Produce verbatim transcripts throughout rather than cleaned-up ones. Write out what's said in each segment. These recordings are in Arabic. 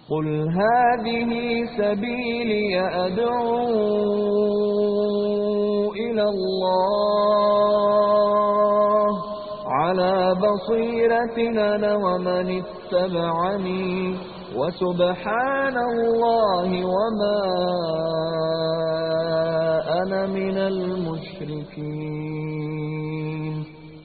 قل هذه سبيلي أدعو إلى الله على بصيرة أنا ومن اتبعني وسبحان الله وما أنا من المشركين.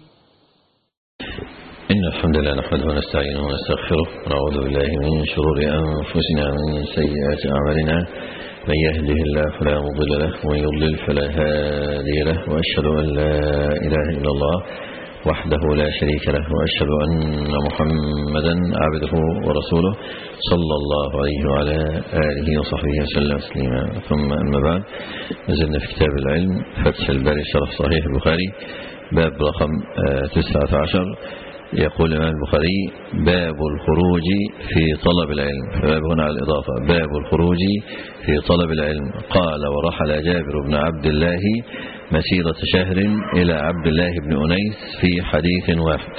إن الحمد لله نحمده ونستعينه ونستغفره ونعوذ بالله من شرور أنفسنا ومن سيئات أعمالنا من يهده الله فلا مضل له ومن يضلل فلا هادي له وأشهد أن لا إله إلا الله وحده لا شريك له وأشهد أن محمدا عبده ورسوله صلى الله عليه وعلى آله وصحبه وسلم تسليما. ثم أما بعد، نزلنا في كتاب العلم فتح الباري شرح صحيح البخاري باب رقم تسعة عشر. يقول الإمام البخاري باب الخروج في طلب العلم، فباب هنا على الإضافة، باب الخروج في طلب العلم. قال ورحل جابر بن عبد الله مسيرة شهر إلى عبد الله بن أنيس في حديث واحد.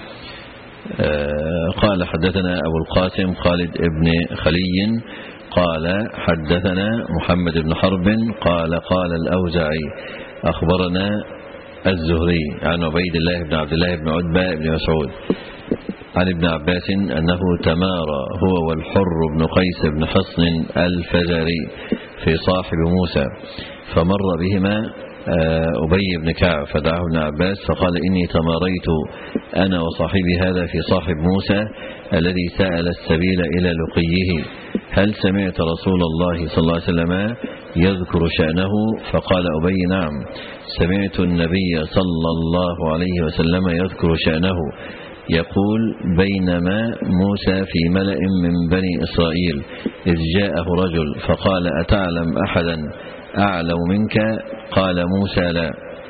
قال حدثنا أبو القاسم خالد بن خلي قال حدثنا محمد بن حرب قال قال الأوزاعي أخبرنا الزهري عن عبيد الله بن عبد الله بن عتبة بن مسعود عن ابن عباس أنه تمارى هو والحر بن قيس بن حصن الفزاري في صاحب موسى، فمر بهما أبي بن كعب فدعاه ابن عباس فقال إني تماريت أنا وصاحبي هذا في صاحب موسى الذي سأل السبيل إلى لقيه، هل سمعت رسول الله صلى الله عليه وسلم يذكر شأنه؟ فقال أبي نعم، سمعت النبي صلى الله عليه وسلم يذكر شأنه يقول بينما موسى في ملأ من بني إسرائيل إذ جاءه رجل فقال أتعلم أحدا أعلم منك؟ قال موسى لا.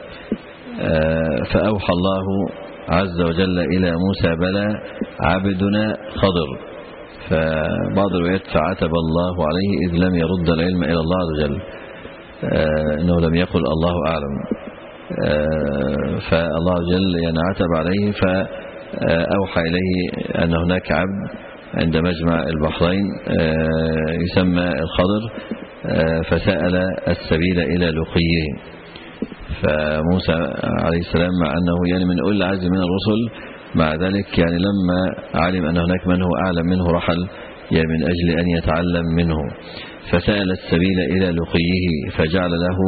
فأوحى الله عز وجل إلى موسى بلى عبدنا خضر. فبعض الروايات فعتب الله عليه إذ لم يرد العلم إلى الله عز وجل، إنه لم يقل الله أعلم، فالله عز وجل يعني عتب عليه فأوحى إليه أن هناك عبد عند مجمع البحرين يسمى الخضر، فسأل السبيل إلى لقيه. فموسى عليه السلام مع أنه يعني من أولي العزم من الرسل، مع ذلك يعني لما علم أن هناك من هو أعلم منه رحل يعني من أجل أن يتعلم منه، فسأل السبيل إلى لقيه فجعل له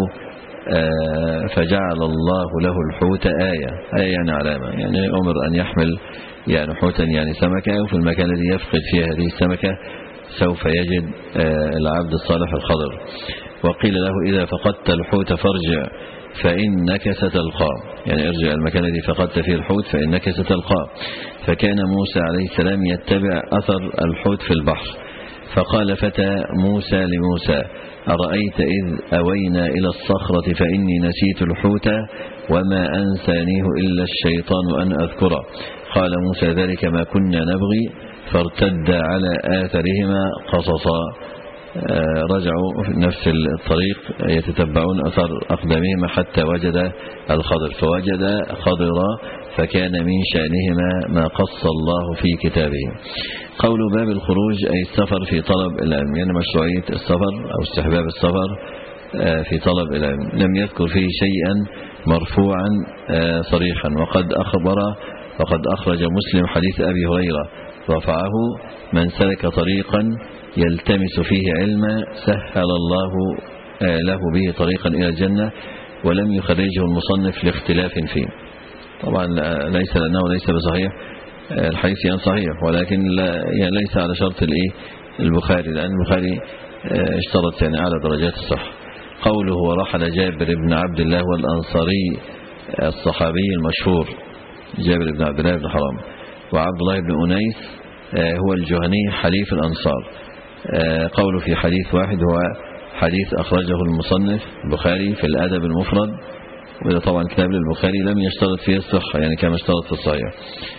فجعل الله له الحوت آية، آية يعني علامة، يعني أمر أن يحمل يعني حوتا يعني سمكة، وفي المكان الذي يفقد فيها هذه السمكة سوف يجد العبد الصالح الخضر. وقيل له إذا فقدت الحوت فارجع فإنك ستلقاه، يعني ارجع المكان الذي فقدت فيه الحوت فإنك ستلقاه. فكان موسى عليه السلام يتبع أثر الحوت في البحر، فقال فتى موسى لموسى أرأيت إذ أوينا إلى الصخرة فإني نسيت الحوت وما أنسانيه إلا الشيطان أن أذكره. قال موسى ذلك ما كنا نبغي، فارتد على آثرهما قصصا. رجعوا في نفس الطريق يتتبعون أثر أقدامهما حتى وجد الخضر، فوجد خضرا فكان من شأنهما ما قص الله في كتابه. قول باب الخروج أي السفر في طلب العلم، يعني مشروعية السفر أو استحباب السفر في طلب العلم. لم يذكر فيه شيئا مرفوعا صريحا، وقد أخبر وقد أخرج مسلم حديث أبي هريرة رفعه من سلك طريقا يلتمس فيه علما سهل الله له به طريقا إلى الجنة، ولم يخرجه المصنف لاختلاف فيه. طبعا ليس لأنه ليس بصحيح، الحديث يعني صحيح ولكن لا يعني ليس على شرط الايه البخاري، لأن البخاري اشترط يعني أعلى درجات الصحة. قوله ورحل جابر بن عبد الله والأنصاري الصحابي المشهور جابر بن عبد الله بن حرام، وعبد الله بن أنيس هو الجهني حليف الأنصار. قوله في حديث واحد هو حديث أخرجه المصنف البخاري في الأدب المفرد، وإذا طبعا كتاب للبخاري لم يشترط فيه الصحة يعني كما اشترط في الصحيح.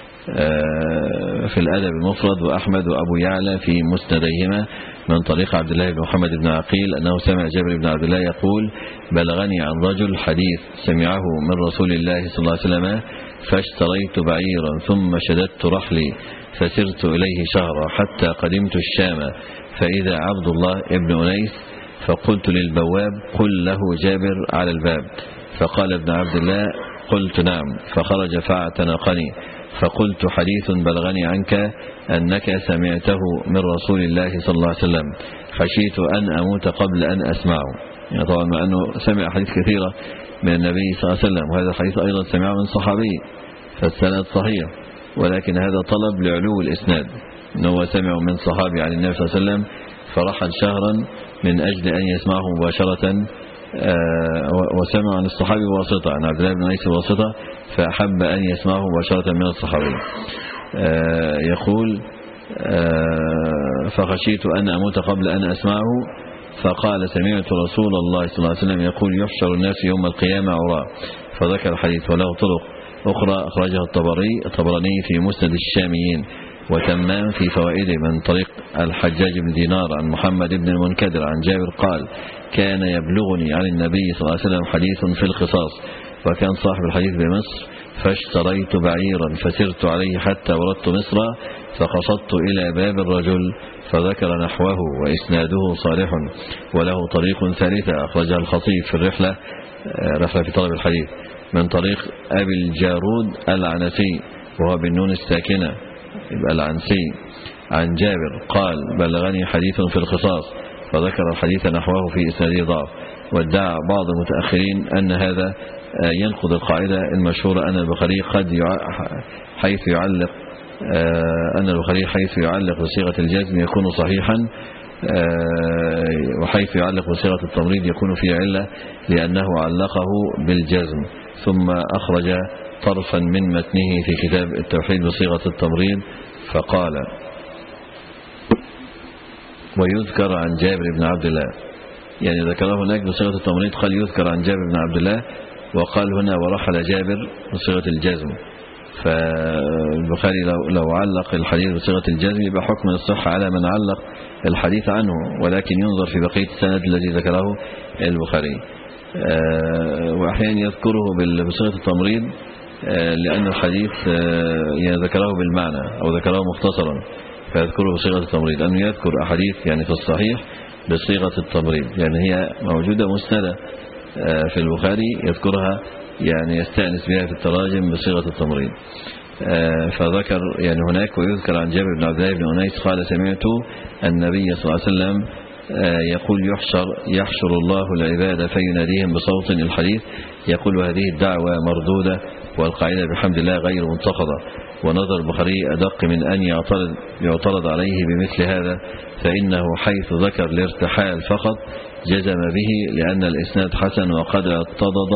في الأدب المفرد وأحمد وأبو يعلى في مسنديهما من طريق عبد الله بن محمد بن عقيل أنه سمع جابر بن عبد الله يقول بلغني عن رجل حديث سمعه من رسول الله صلى الله عليه وسلم فاشتريت بعيرا ثم شددت رحلي فسرت إليه شهرا حتى قدمت الشام فإذا عبد الله ابن أنيس فقلت للبواب قل له جابر على الباب فقال ابن عبد الله قلت نعم فخرج فاعتنقني فقلت حديث بلغني عنك أنك سمعته من رسول الله صلى الله عليه وسلم خشيت أن أموت قبل أن أسمعه. يعني طبعا مع أنه سمع حديث كثيرة من النبي صلى الله عليه وسلم وهذا الحديث أيضا سمعه من صحابي فالسند صحيح ولكن هذا طلب لعلو الإسناد أنه سمع من صحابي عن النبي صلى الله عليه وسلم فرحل شهرا من أجل أن يسمعه مباشرة وسمع عن الصحابي بواسطة عن عبد الله بن أنيس بواسطة فأحب أن يسمعه مباشرة من الصحابي. يقول فخشيت أن أموت قبل أن أسمعه فقال سمعت رسول الله صلى الله عليه وسلم يقول يحشر الناس يوم القيامة عراة فذكر الحديث وله طرق أخرى أخرجها الطبري الطبراني في مسند الشاميين وتمام في فوائده من طريق الحجاج بن دينار عن محمد بن المنكدر عن جابر قال كان يبلغني عن النبي صلى الله عليه وسلم حديث في القصاص وكان صاحب الحديث بمصر فاشتريت بعيرا فسرت عليه حتى وردت مصر فقصدت إلى باب الرجل فذكر نحوه وإسناده صالح وله طريق ثالثة أخرجها الخطيب في الرحلة رحلة في طلب الحديث من طريق أبي الجارود العنسي وهو بالنون الساكنة يبقى العنسي عن جابر قال بلغني حديث في القصاص فذكر الحديث نحوه في إسناده ضعف وادعى بعض المتأخرين أن هذا ينقض القاعدة المشهورة أن البخاري قد حيث يعلق أن البخاري حيث يعلق بصيغة الجزم يكون صحيحا وحيث يعلق بصيغة التمريض يكون فيه علة لأنه علقه بالجزم ثم أخرج طرفا من متنه في كتاب التوحيد بصيغة التمريض فقال ويذكر عن جابر بن عبد الله يعني ذكره هناك بصيغة التمريض قال يذكر عن جابر بن عبد الله وقال هنا ورحل جابر بصيغة الجزم فالبخاري لو, لو علق الحديث بصيغة الجزم يبقى حكم الصحة على من علق الحديث عنه ولكن ينظر في بقية السند الذي ذكره البخاري وأحيانا يذكره بصيغة التمريض لأن الحديث ذكره بالمعنى أو ذكره مختصرا فيذكره بصيغة التمريض أنه يذكر أحاديث يعني في الصحيح بصيغة التمريض يعني هي موجودة مسندة في البخاري يذكرها يعني يستأنس بها في التراجم بصيغة التمريض فذكر يعني هناك ويذكر عن جابر بن عبد الله بن أنيس قال سمعت النبي صلى الله عليه وسلم يقول يحشر يحشر الله العباد فيناديهم بصوت الحديث يقول هذه الدعوة مردودة والقاعدة بحمد الله غير منتقضة ونظر البخاري أدق من أن يعترض, يعترض عليه بمثل هذا فإنه حيث ذكر الارتحال فقط جزم به لأن الإسناد حسن وقد اعتضد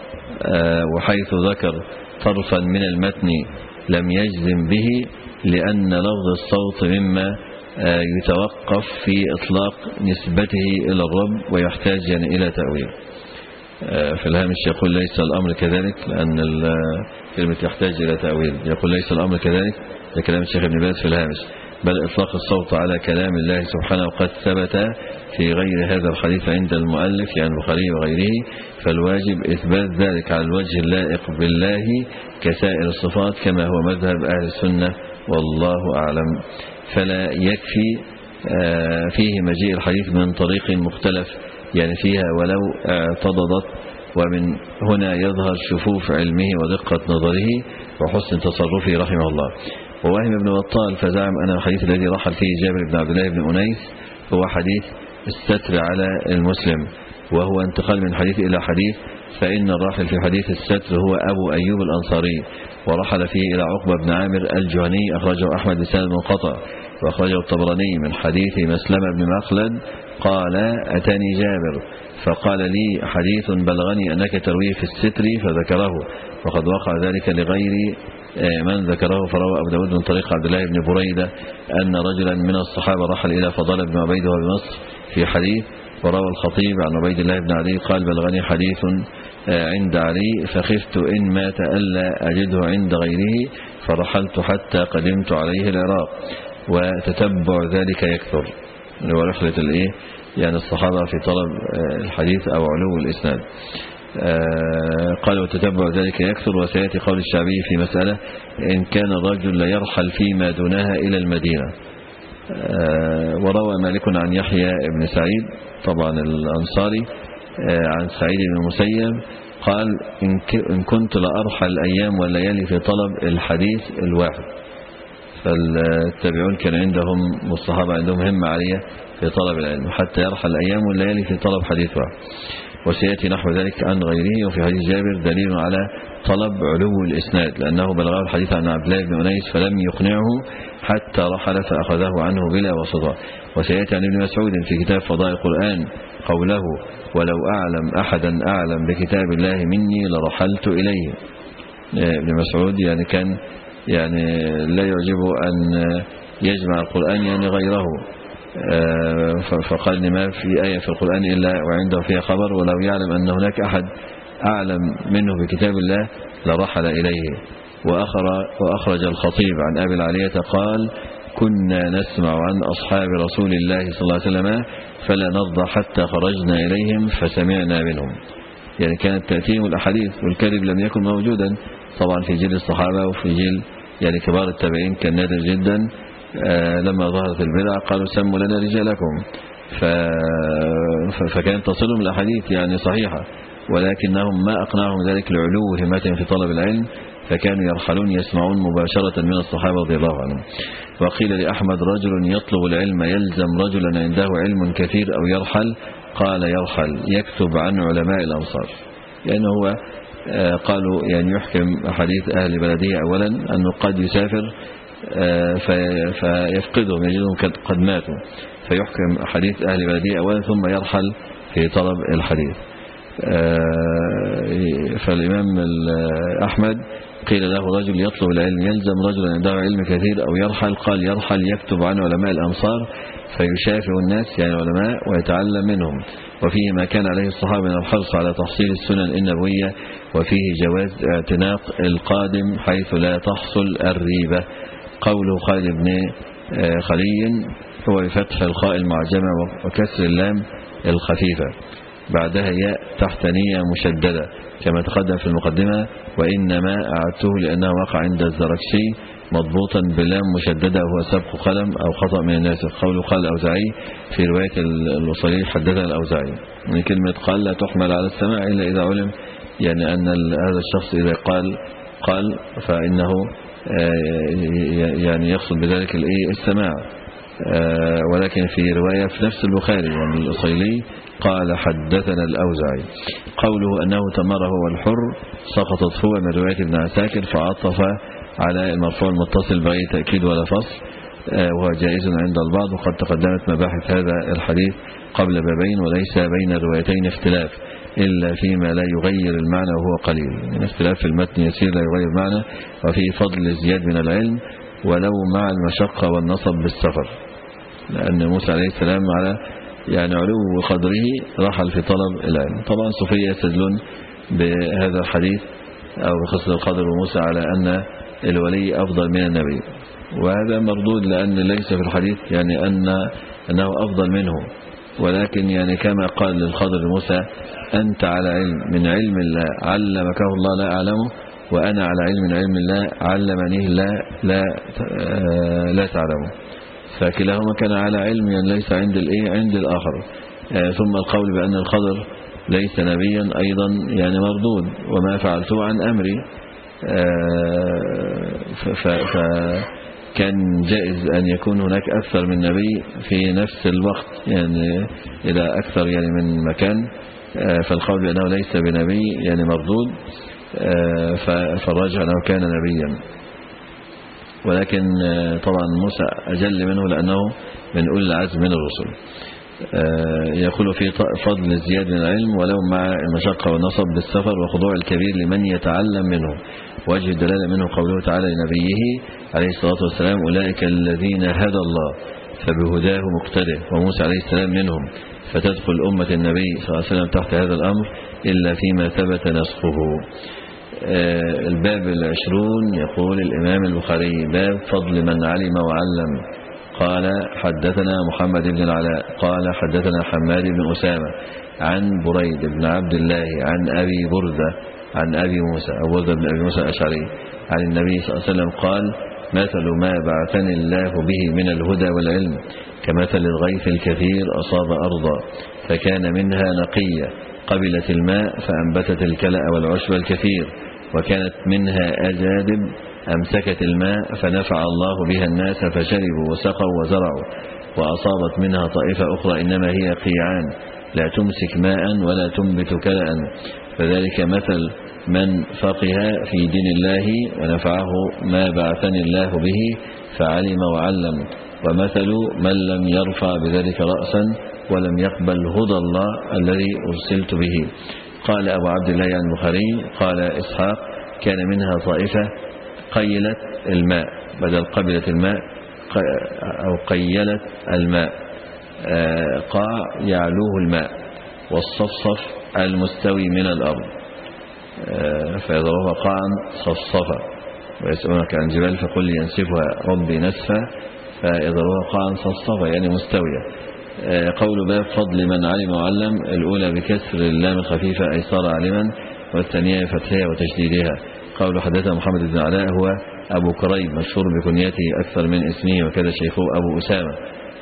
وحيث ذكر طرفا من المتن لم يجزم به لأن لفظ الصوت مما يتوقف في إطلاق نسبته إلى الرب ويحتاج يعني إلى تأويل. في الهامش يقول ليس الأمر كذلك لأن الكلمة يحتاج إلى تأويل يقول ليس الأمر كذلك ده كلام الشيخ ابن باز في الهامش بل إطلاق الصوت على كلام الله سبحانه قد ثبت في غير هذا الحديث عند المؤلف يعني البخاري وغيره فالواجب إثبات ذلك على الوجه اللائق بالله كسائر الصفات كما هو مذهب أهل السنة والله أعلم. فلا يكفي فيه مجيء الحديث من طريق مختلف يعني فيها ولو اعتضدت ومن هنا يظهر شفوف علمه ودقة نظره وحسن تصرفه رحمه الله. ووهم ابن بطال فزعم أن الحديث الذي رحل فيه جابر بن عبد الله بن أنيس هو حديث الستر على المسلم وهو انتقال من حديث إلى حديث فإن الراحل في حديث الستر هو أبو أيوب الأنصاري ورحل فيه إلى عقبة بن عامر الجهني أخرجه أحمد بسند منقطع وأخرجه الطبراني من حديث مسلمة بن مخلد قال أتاني جابر فقال لي حديث بلغني أنك ترويه في الستر فذكره وقد وقع ذلك لغير من ذكره فروى أبو داود من طريق عبد الله بن بريدة أن رجلا من الصحابة رحل إلى فضال بن عبيد بمصر في حديث وروى الخطيب عن عبيد الله بن علي قال بلغني حديث عند علي فخفت إن مات ألا أجده عند غيره فرحلت حتى قدمت عليه العراق وتتبع ذلك يكثر ورحلة الإيه يعني الصحابة في طلب الحديث أو علو الإسناد. قال وتتبع ذلك يكثر. وسيأتي قول الشعبي في مسألة إن كان الرجل لا يرحل فيما دونها إلى المدينة. وروى مالك عن يحيى بن سعيد طبعا الأنصاري عن سعيد بن المسيب قال إن كنت لأرحل الأيام والليالي في طلب الحديث الواحد. فالتابعون كان عندهم والصحابة عندهم همة عالية في طلب العلم حتى يرحل الأيام والليالي في طلب حديث واحد. وسيأتي نحو ذلك عن غيره. وفي حديث جابر دليل على طلب علو الإسناد لأنه بلغه الحديث عن عبد الله بن أنيس فلم يقنعه حتى رحل فأخذه عنه بلا واسطة. وسيأتي عن ابن مسعود في كتاب فضائل القرآن قوله ولو أعلم أحدا أعلم بكتاب الله مني لرحلت إليه. ابن مسعود يعني كان يعني لا يعجبه أن يجمع القرآن يعني غيره، فقال لما في آية في القرآن إلا وعنده فيها خبر ولو يعلم أن هناك أحد أعلم منه بكتاب الله لرحل إليه. وأخرج الخطيب عن أبي العالية قال كنا نسمع عن أصحاب رسول الله صلى الله عليه وسلم فلا نرضى حتى خرجنا إليهم فسمعنا منهم. يعني كانت تأتيهم الأحاديث والكذب لم يكن موجودا طبعا في جيل الصحابة وفي جيل يعني كبار التابعين كان نادر جدا. آه لما ظهرت البدع قالوا سموا لنا رجالكم، فكانت تصلهم الأحاديث يعني صحيحة ولكنهم ما أقنعهم ذلك لعلو همتهم في طلب العلم فكانوا يرحلون يسمعون مباشرة من الصحابة رضي الله عنهم. وقيل لأحمد رجل يطلب العلم يلزم رجلا عنده علم كثير أو يرحل؟ قال يرحل يكتب عن علماء الأمصار. يعني هو آه قالوا يعني يحكم حديث أهل بلده أولا أنه قد يسافر فيفقدهم يجدهم قد ماتوا فيحكم حديث أهل بلده أولا ثم يرحل في طلب الحديث. فالإمام أحمد قيل له رجل يطلب العلم يلزم رجلا عنده علم كثير أو يرحل؟ قال يرحل يكتب عن علماء الأمصار فيشافه الناس يعني علماء ويتعلم منهم. وفيه ما كان عليه الصحابة من الحرص على تحصيل السنن النبوية وفيه جواز اعتناق القادم حيث لا تحصل الريبة. قوله خالد بن خلي هو بفتح الخاء المعجمة وكسر اللام الخفيفة بعدها ياء تحت نية مشددة كما تقدم في المقدمة. وإنما أعدته لأنه وقع عند الزركشي مضبوطا بلام مشددة وهو سبق قلم أو خطأ من الناس. قوله قال الأوزاعي في رواية الوصلي حدثنا الأوزاعي. من كلمة قال لا تحمل على السماع إلا إذا علم يعني أن هذا الشخص إذا قال قال فإنه يعني يقصد بذلك الايه السماع. ولكن في رواية في نفس البخاري يعني الأصيلي قال حدثنا الأوزاعي. قوله أنه تمر هو الحر سقطت هو من رواية ابن عساكر فعطف على المرفوع المتصل بغير تأكيد ولا فصل وهو جائز عند البعض. وقد تقدمت مباحث هذا الحديث قبل بابين وليس بين الروايتين اختلاف إلا فيما لا يغير المعنى وهو قليل. يعني اختلاف في المتن يسير لا يغير المعنى وفيه فضل زياد من العلم ولو مع المشقة والنصب بالسفر لأن موسى عليه السلام على يعني علو قدره رحل في طلب العلم. طبعا صوفية يستدلون بهذا الحديث أو بخصوص القدر وموسى على أن الولي أفضل من النبي وهذا مردود لأن ليس في الحديث يعني أن أنه أفضل منه ولكن يعني كما قال للخضر موسى أنت على علم من علم الله علمكه الله لا أعلمه وأنا على علم من علم الله علمنيه لا لا لا تعلمه. فكلاهما كان على علم يعني ليس عند الايه عند الآخر. ثم القول بأن الخضر ليس نبيا أيضا يعني مردود وما فعلته عن أمري. فكان جائز أن يكون هناك أكثر من نبي في نفس الوقت يعني إلى أكثر يعني من مكان. فالقول بأنه ليس بنبي يعني مردود فالرجع أنه كان نبيا ولكن طبعا موسى أجل منه لأنه من أولي العزم من الرسل. يقول في فضل زياد من العلم ولو مع المشقة والنصب بالسفر وخضوع الكبير لمن يتعلم منه. وجه الدلالة منه قوله تعالى لنبيه عليه الصلاة والسلام أولئك الذين هدى الله فبهداه مقتده وموسى عليه السلام منهم فتدخل أمة النبي صلى الله عليه وسلم تحت هذا الأمر إلا فيما ثبت نسخه. الباب العشرون يقول الإمام البخاري باب فضل من علم وعلم. قال حدثنا محمد بن العلاء قال حدثنا حماد بن أسامة عن بريد بن عبد الله عن أبي بردة عن أبي موسى أبو بردة بن أبي موسى الأشعري عن النبي صلى الله عليه وسلم قال مثل ما بعثني الله به من الهدى والعلم كمثل الغيث الكثير أصاب أرضا فكان منها نقية قبلت الماء فأنبتت الكلأ والعشب الكثير وكانت منها أجادب أمسكت الماء فنفع الله بها الناس فشربوا وسقوا وزرعوا وأصابت منها طائفة أخرى إنما هي قيعان لا تمسك ماء ولا تنبت كلأ فذلك مثل من فقه في دين الله ونفعه ما بعثني الله به فعلم وعلم ومثل من لم يرفع بذلك رأسا ولم يقبل هدى الله الذي أرسلت به. قال أبو عبد الله عن البخاري قال إسحاق كان منها طائفة قيلت الماء بدل قبلت الماء أو قيلت الماء قاع يعلوه الماء والصفصف المستوي من الأرض فيضربها قاعا صفصفا ويسألونك عن جبال فقل ينسفها ربي نسفا فيضربها قاعا صفصفا يعني مستوية. قول باب فضل من علم وعلم الأولى بكسر اللام الخفيفة أي صار علما والثانية بفتحها وتشديدها. قول حدثنا محمد بن علاء هو أبو كريم مشهور بكنيته أكثر من اسمه وكذا شيخه أبو أسامة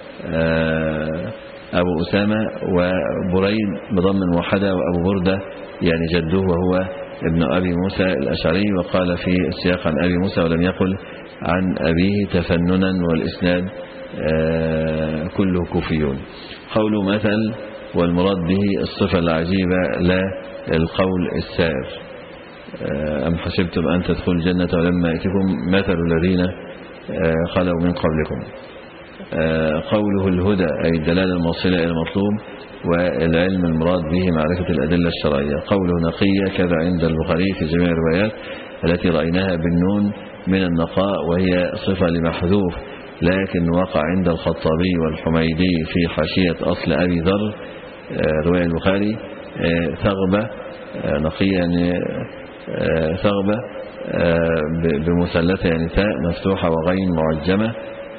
أبو أسامة وبريد بضم موحدة وأبو بردة يعني جده وهو ابن أبي موسى الأشعري وقال في السياق عن أبي موسى ولم يقل عن أبيه تفننا والإسناد كله كوفيون. قول مثل والمراد به الصفة العجيبة لا القول السائر أم حسبتم أن تدخلوا الجنة ولما يأتكم مثل الذين خلوا من قبلكم. قوله الهدى أي الدلالة الموصلة إلى المطلوب والعلم المراد به معرفة الأدلة الشرعية. قوله نقية كذا عند البخاري في جميع الروايات التي رأيناها بالنون من النقاء وهي صفة لمحذوف لكن وقع عند الخطابي والحميدي في حاشية أصل أبي ذر رواية البخاري ثغبة نقية يعني ثغبة بمثلثة يعني تاء مفتوحة وغين معجمة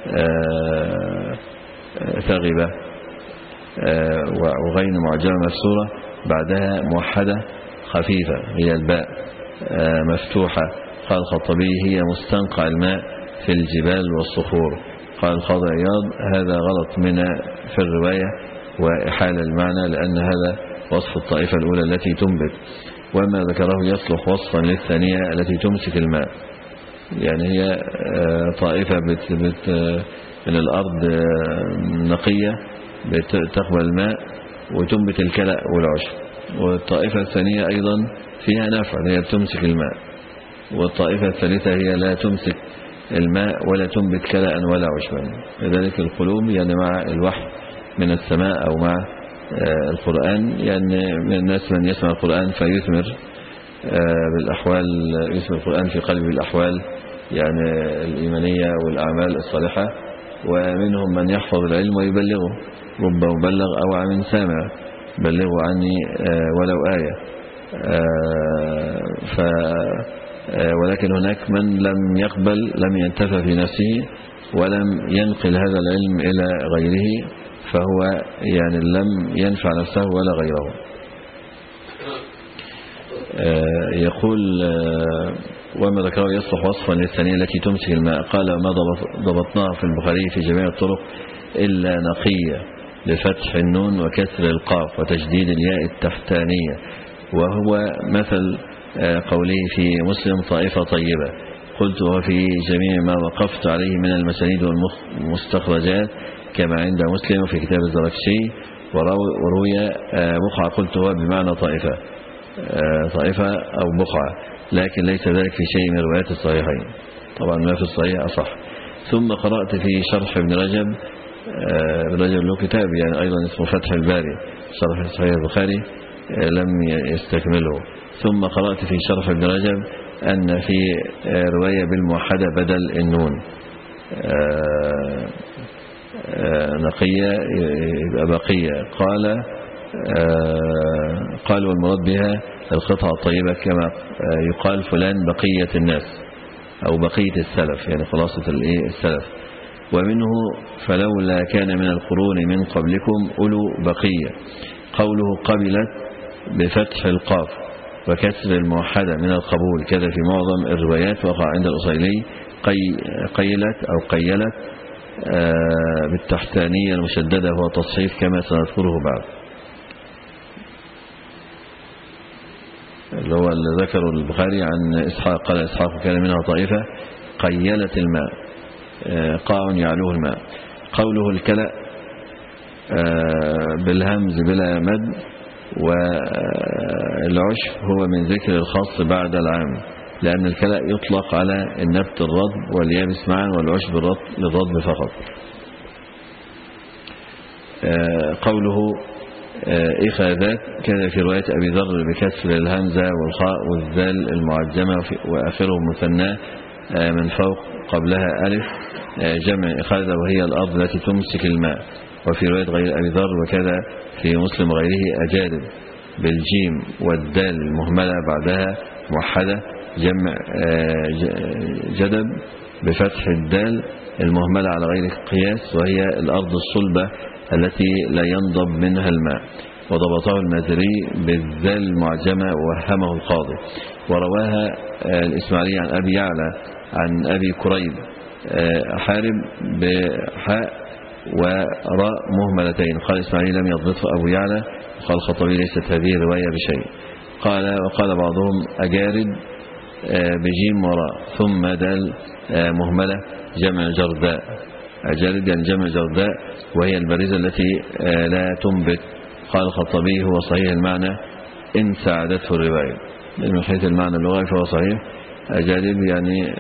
ثغبة وغين معجمة مكسورة بعدها موحدة خفيفة هي الباء مفتوحة. قال الخطابي هي مستنقع الماء في الجبال والصخور. قال القاضي عياض هذا غلط من في الرواية وإحال المعنى لأن هذا وصف الطائفة الأولى التي تنبت وما ذكره يصلح وصفا للثانية التي تمسك الماء يعني هي طائفة بت بت من الأرض نقية بتقبل الماء وتنبت الكلأ والعشب والطائفة الثانية أيضا فيها نفع هي بتمسك الماء والطائفة الثالثة هي لا تمسك الماء ولا تنبت كلأ ولا عشبا. لذلك القلوب يعني مع الوحي من السماء أو مع القرآن يعني من الناس من يسمع القرآن فيثمر بالأحوال يثمر القرآن في قلب الأحوال يعني الإيمانية والأعمال الصالحة ومنهم من يحفظ العلم ويبلغه رب مبلغ أو عن سامع بلغوا عني ولو آية ف ولكن هناك من لم يقبل لم ينتفع في نفسه ولم ينقل هذا العلم إلى غيره فهو يعني لم ينفع نفسه ولا غيره. يقول وما ذكره يصلح وصفا للثانية التي تمسك الماء. قال ما ضبطناه في البخاري في جميع الطرق إلا نقية لفتح النون وكسر القاف وتجديد الياء التحتانية وهو مثل قوله في مسلم طائفة طيبة. قلت وفي جميع ما وقفت عليه من المسانيد والمستخرجات كما عند مسلم في كتاب الزركشي وروي بقعة قلت هو بمعنى طائفة طائفة أو بقعة لكن ليس ذلك في شيء من روايات الصحيحين طبعا ما في الصحيح أصح. ثم قرأت في شرح ابن رجب ابن رجب له كتاب يعني أيضا اسمه فتح الباري شرح صحيح البخاري لم يستكمله. ثم قرأت في شرح ابن رجب أن في رواية بالموحدة بدل النون نقية يبقى بقية. قال قال والمراد بها القطعة الطيبة كما يقال فلان بقية الناس أو بقية السلف يعني خلاصة السلف. ومنه فلولا كان من القرون من قبلكم أولو بقية. قوله قبلت بفتح القاف وكسر الموحدة من القبول، كذا في معظم الروايات. وقع عند الأصيلي قي قيلت أو قيلت بالتحتانية المشددة، هو تصحيف كما سنذكره بعد، اللي هو اللي ذكره البخاري عن إسحاق. قال إسحاق كان منها طائفة قيلت الماء، قاع يعلوه الماء. قوله الكلأ بالهمز بلا مد، والعشب هو من ذكر الخاص بعد العام، لأن الكلأ يطلق على النبت الرطب واليابس معا، والعشب للرطب فقط. قوله إخاذات كذا في رواية أبي ذر بكسر الهمزة والخاء والذال المعجمة وآخره مثنى من فوق قبلها ألف، جمع إخاذة وهي الأرض التي تمسك الماء. وفي رواية غير أبي ذر وكذا في مسلم غيره أجادب بالجيم والدال المهملة بعدها موحدة، جمع جدب بفتح الدال المهملة على غير قياس، وهي الأرض الصلبة التي لا ينضب منها الماء. وضبطه المازري بالذال المعجمة ووهمه القاضي. ورواها الإسماعيلي عن أبي يعلى عن أبي كريب حارب بحاء وراء مهملتين. قال إسماعيل لم يضبطه أبو يعلى، وقال الخطبي ليست هذه الرواية بشيء. قال وقال بعضهم أجارد بجيم وراء ثم دال مهملة جمع جرداء. أجارد يعني جمع جرداء، وهي البريزة التي لا تنبت. قال الخطبي هو صحيح المعنى إن ساعدته الرواية، من حيث المعنى اللغوي فهو صحيح. أجارد يعني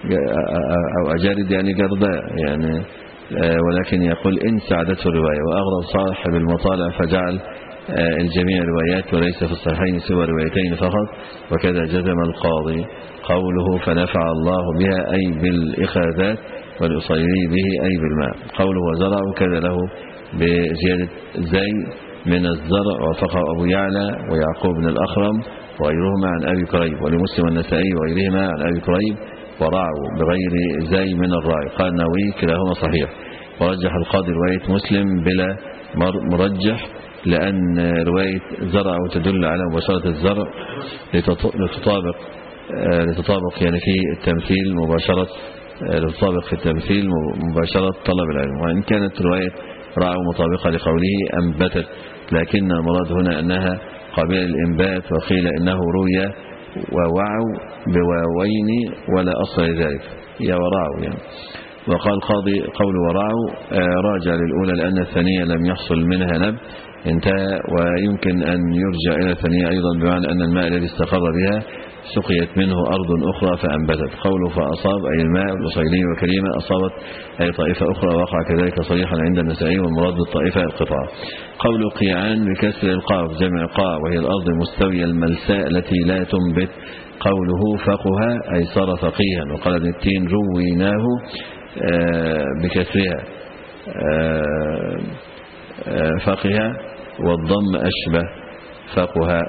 أو أجارد يعني جرداء يعني، ولكن يقول إن ساعدته الرواية. وأغرب صاحب المطالع فجعل الجميع روايات وليس في الصحيحين سوى روايتين فقط، وكذا جزم القاضي. قوله فنفع الله بها أي بالإخاذات، والأصيلي به أي بالماء. قوله وزرع كذا له بزيادة زي من الزرع، وفقه أبو يعلى ويعقوب بن الأخرم وغيرهما عن أبي كريب، ولمسلم والنسائي وغيرهما عن أبي كريب ورعوا بغير زي من الراعي. قال النووي كلاهما صحيح. ورجح القاضي رواية مسلم بلا مرجح، لأن رواية زرع تدل على مباشرة الزرع لتطابق لتطابق يعني في التمثيل مباشرة لتطابق في التمثيل مباشرة طلب العلم. وإن كانت رواية رعوا مطابقة لقوله أنبتت، لكن المراد هنا أنها قابلة للإنبات. وقيل إنه روي ووعوا بواوين ولا أصل لذلك، يا ورعوا يعني. وقال القاضي قول ورعوا راجع للأولى لأن الثانية لم يحصل منها نبت انتهى، ويمكن أن يرجع إلى الثانية أيضا بمعنى أن الماء الذي استقر بها سقيت منه أرض أخرى فأنبتت. قوله فأصاب أي الماء. الأصيلي وكريمة أصابت أي طائفة أخرى، وقع كذلك صريحا عند النسائي، والمراد بالطائفة القطعة. قول قيعان بكسر القاف جمع قاع، وهي الأرض المستوية الملساء التي لا تنبت. قوله فقها أي صار فقيها. وقال ابن التين رويناه بكسرها فقها، والضم أشبه فقها.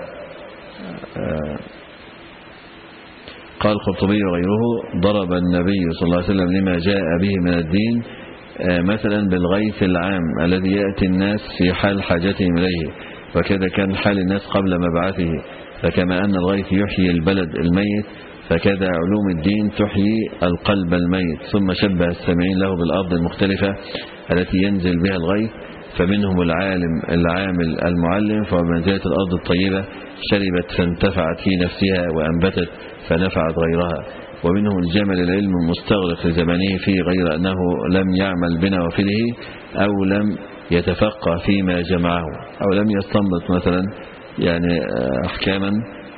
قال القرطبي وغيره ضرب النبي صلى الله عليه وسلم لما جاء به من الدين مثلا بالغيث العام الذي يأتي الناس في حال حاجتهم إليه، وكذا كان حال الناس قبل مبعثه. فكما أن الغيث يحيي البلد الميت، فكذا علوم الدين تحيي القلب الميت. ثم شبه السامعين له بالأرض المختلفة التي ينزل بها الغيث، فمنهم العالم العامل المعلم، فمنزلة الأرض الطيبة شربت فانتفعت في نفسها وأنبتت فنفعت غيرها. ومنهم الجمل العلم المستغرق لزمانه فيه، غير أنه لم يعمل بنوافله أو لم يتفقه فيما جمعه، أو لم يستنبط مثلا يعني أحكاما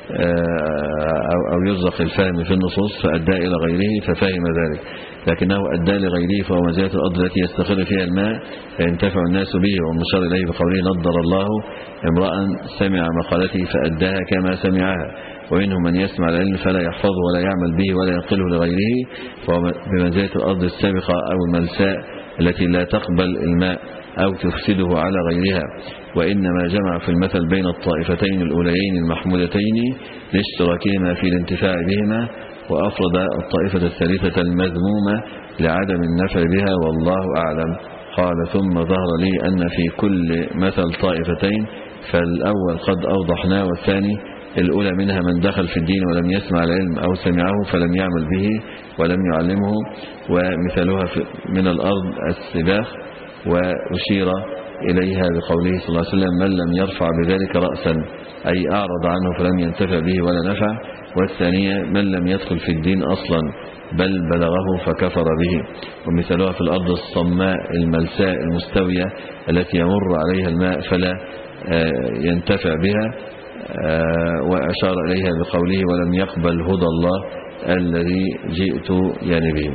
أو يرزق الفهم في النصوص فأدى إلى غيره ففهم ذلك، لكنه أدى لغيره، فهو منزلة الأرض التي يستقر فيها الماء فينتفع الناس به. والمشار إليه بقوله نضر الله امرأ سمع مقالته فأداها كما سمعها. ومنهم من يسمع العلم فلا يحفظه ولا يعمل به ولا ينقله لغيره، فهو بمنزلة الأرض السابقة أو الملساء التي لا تقبل الماء أو تفسده على غيرها. وإنما جمع في المثل بين الطائفتين الأوليين المحمودتين لاشتراكهما في الانتفاع بهما، وأفرد الطائفة الثالثة المذمومة لعدم النفع بها والله أعلم. قال ثم ظهر لي أن في كل مثل طائفتين، فالأول قد أوضحناه، والثاني الأولى منها من دخل في الدين ولم يسمع العلم أو سمعه فلم يعمل به ولم يعلمه، ومثالها من الأرض السباخ، وأشير إليها بقوله صلى الله عليه وسلم من لم يرفع بذلك رأسا، أي أعرض عنه فلم ينتفع به ولا نفع. والثانية من لم يدخل في الدين أصلا بل بلغه فكفر به. ومثالها في الأرض الصماء الملساء المستوية التي يمر عليها الماء فلا ينتفع بها، وأشار إليها بقوله ولم يقبل هدى الله الذي جئت يعني به.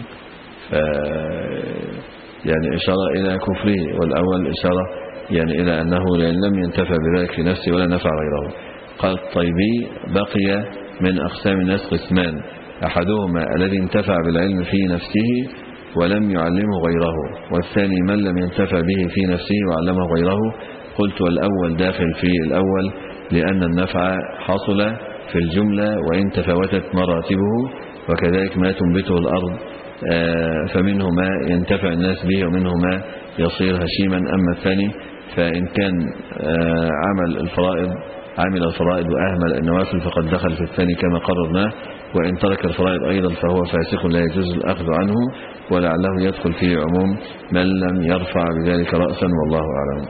يعني إشارة إلى كفره، والأول إشارة يعني إلى أنه لم ينتفع بذلك في نفسه ولا نفع غيره. قال الطيبي بقي من أقسام الناس قسمان، أحدهما الذي انتفع بالعلم في نفسه ولم يعلمه غيره، والثاني من لم ينتفع به في نفسه وعلمه غيره. قلت والأول داخل في الأول لأن النفع حصل في الجملة وإن تفاوتت مراتبه، وكذلك ما تنبته الأرض فمنه ما ينتفع الناس به ومنه ما يصير هشيما. أما الثاني فإن كان عمل الفرائض عمل الفرائض وأهمل النوافل فقد دخل في الثاني كما قررناه، وإن ترك الفرائض أيضا فهو فاسق لا يجوز الأخذ عنه، ولعله يدخل في عموم من لم يرفع بذلك رأسا والله أعلم.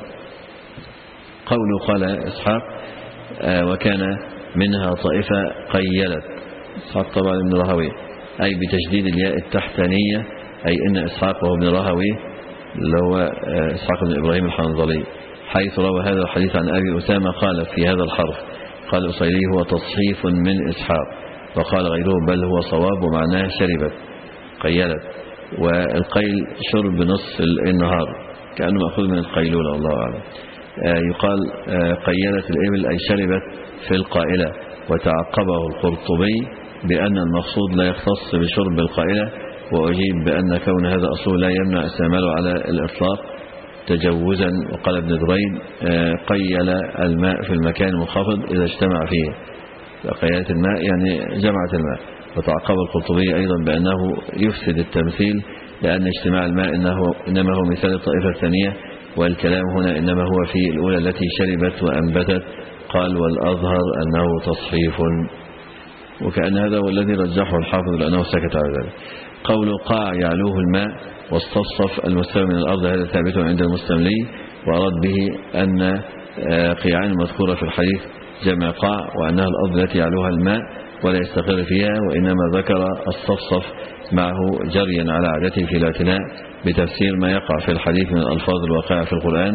قوله قال إسحاق وكان منها طائفة قيلت، إسحاق طبعا ابن راهويه، أي بتشديد الياء التحتانية، أي إن إسحاق وهو ابن راهويه اللي هو إسحاق بن إبراهيم الحنظلي، حيث روى هذا الحديث عن أبي أسامة قال في هذا الحرف. قال الأصيلي هو تصحيف من إسحاق، وقال غيره بل هو صواب ومعناه شربت قيلت، والقيل شرب نصف النهار كأنه مأخوذ من القيلولة والله أعلم. يقال قيلت الإبل أي شربت في القائلة. وتعقبه القرطبي بأن المقصود لا يختص بشرب القائلة، وأجيب بأن كون هذا أصول لا يمنع استعماله على الإطلاق تجوزا. وقال ابن دريد قيل الماء في المكان المنخفض إذا اجتمع فيه، قيلت الماء يعني جمعت الماء. وتعقب القرطبي أيضا بأنه يفسد التمثيل لأن اجتماع الماء إنه إنما هو مثال الطائفة الثانية، والكلام هنا إنما هو في الأولى التي شربت وأنبتت. قال والأظهر أنه تصحيف، وكأن هذا هو الذي رجحه الحافظ لأنه سكت على ذلك. قول قاع يعلوه الماء واستفصف المستوى من الأرض هذا ثابت عند المستملي، وأراد به أن قيعان المذكورة في الحديث جمع قاع، وأنها الأرض التي يعلوها الماء ولا يستقر فيها، وإنما ذكر الصفصف معه جريا على عادته في الاعتناء بتفسير ما يقع في الحديث من الألفاظ الواقعة في القرآن.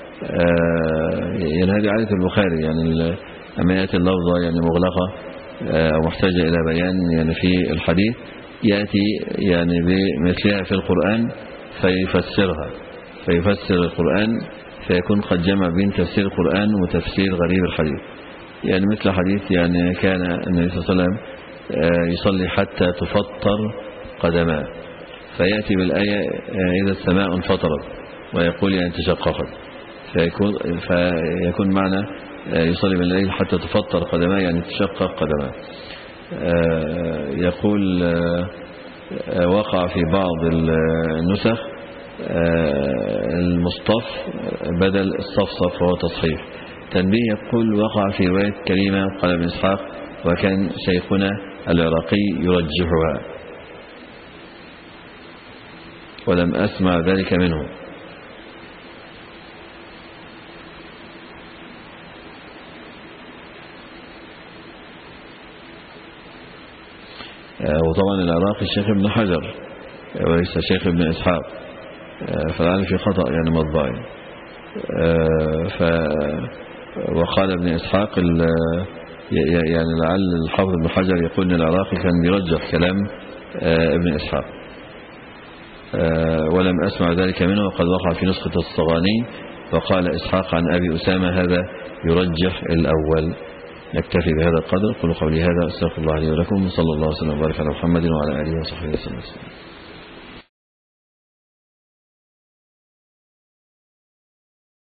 يعني هذه عادة البخاري، يعني أما يأتي اللفظة يعني مغلقة أو محتاجة إلى بيان يعني في الحديث يأتي يعني بمثلها في القرآن فيفسرها، فيفسر القرآن فيكون قد جمع بين تفسير القرآن وتفسير غريب الحديث. يعني مثل حديث يعني كان النبي صلى الله عليه وسلم يصلي حتى تفطر قدماه، فيأتي بالآية إذا السماء انفطرت ويقول يعني تشققت، فيكون, فيكون معنى يصلي بالليل حتى تفطر قدماه يعني تشقق قدماه. يقول وقع في بعض النسخ المصطف بدل الصفصف وهو تصحيف. تنبيه يقول وقع في رواية كريمة قال ابن إسحاق وكان شيخنا العراقي يرجحها ولم أسمع ذلك منه. وطبعا العراقي الشيخ ابن حجر وليس شيخ ابن إسحاق، فالعالم في خطأ يعني مطبعي. ف وقال ابن إسحاق يعني لعل الحافظ ابن حجر يقول ان العراقي كان يرجح كلام ابن إسحاق، ولم أسمع ذلك منه، وقد وقع في نسخة الصغاني وقال إسحاق عن أبي أسامة هذا يرجح الأول. نكتفي بهذا القدر. قولوا قولي هذا، استغفر الله لي ولكم، صلى الله وسلم وبارك على محمد وعلى آله وصحبه وسلم.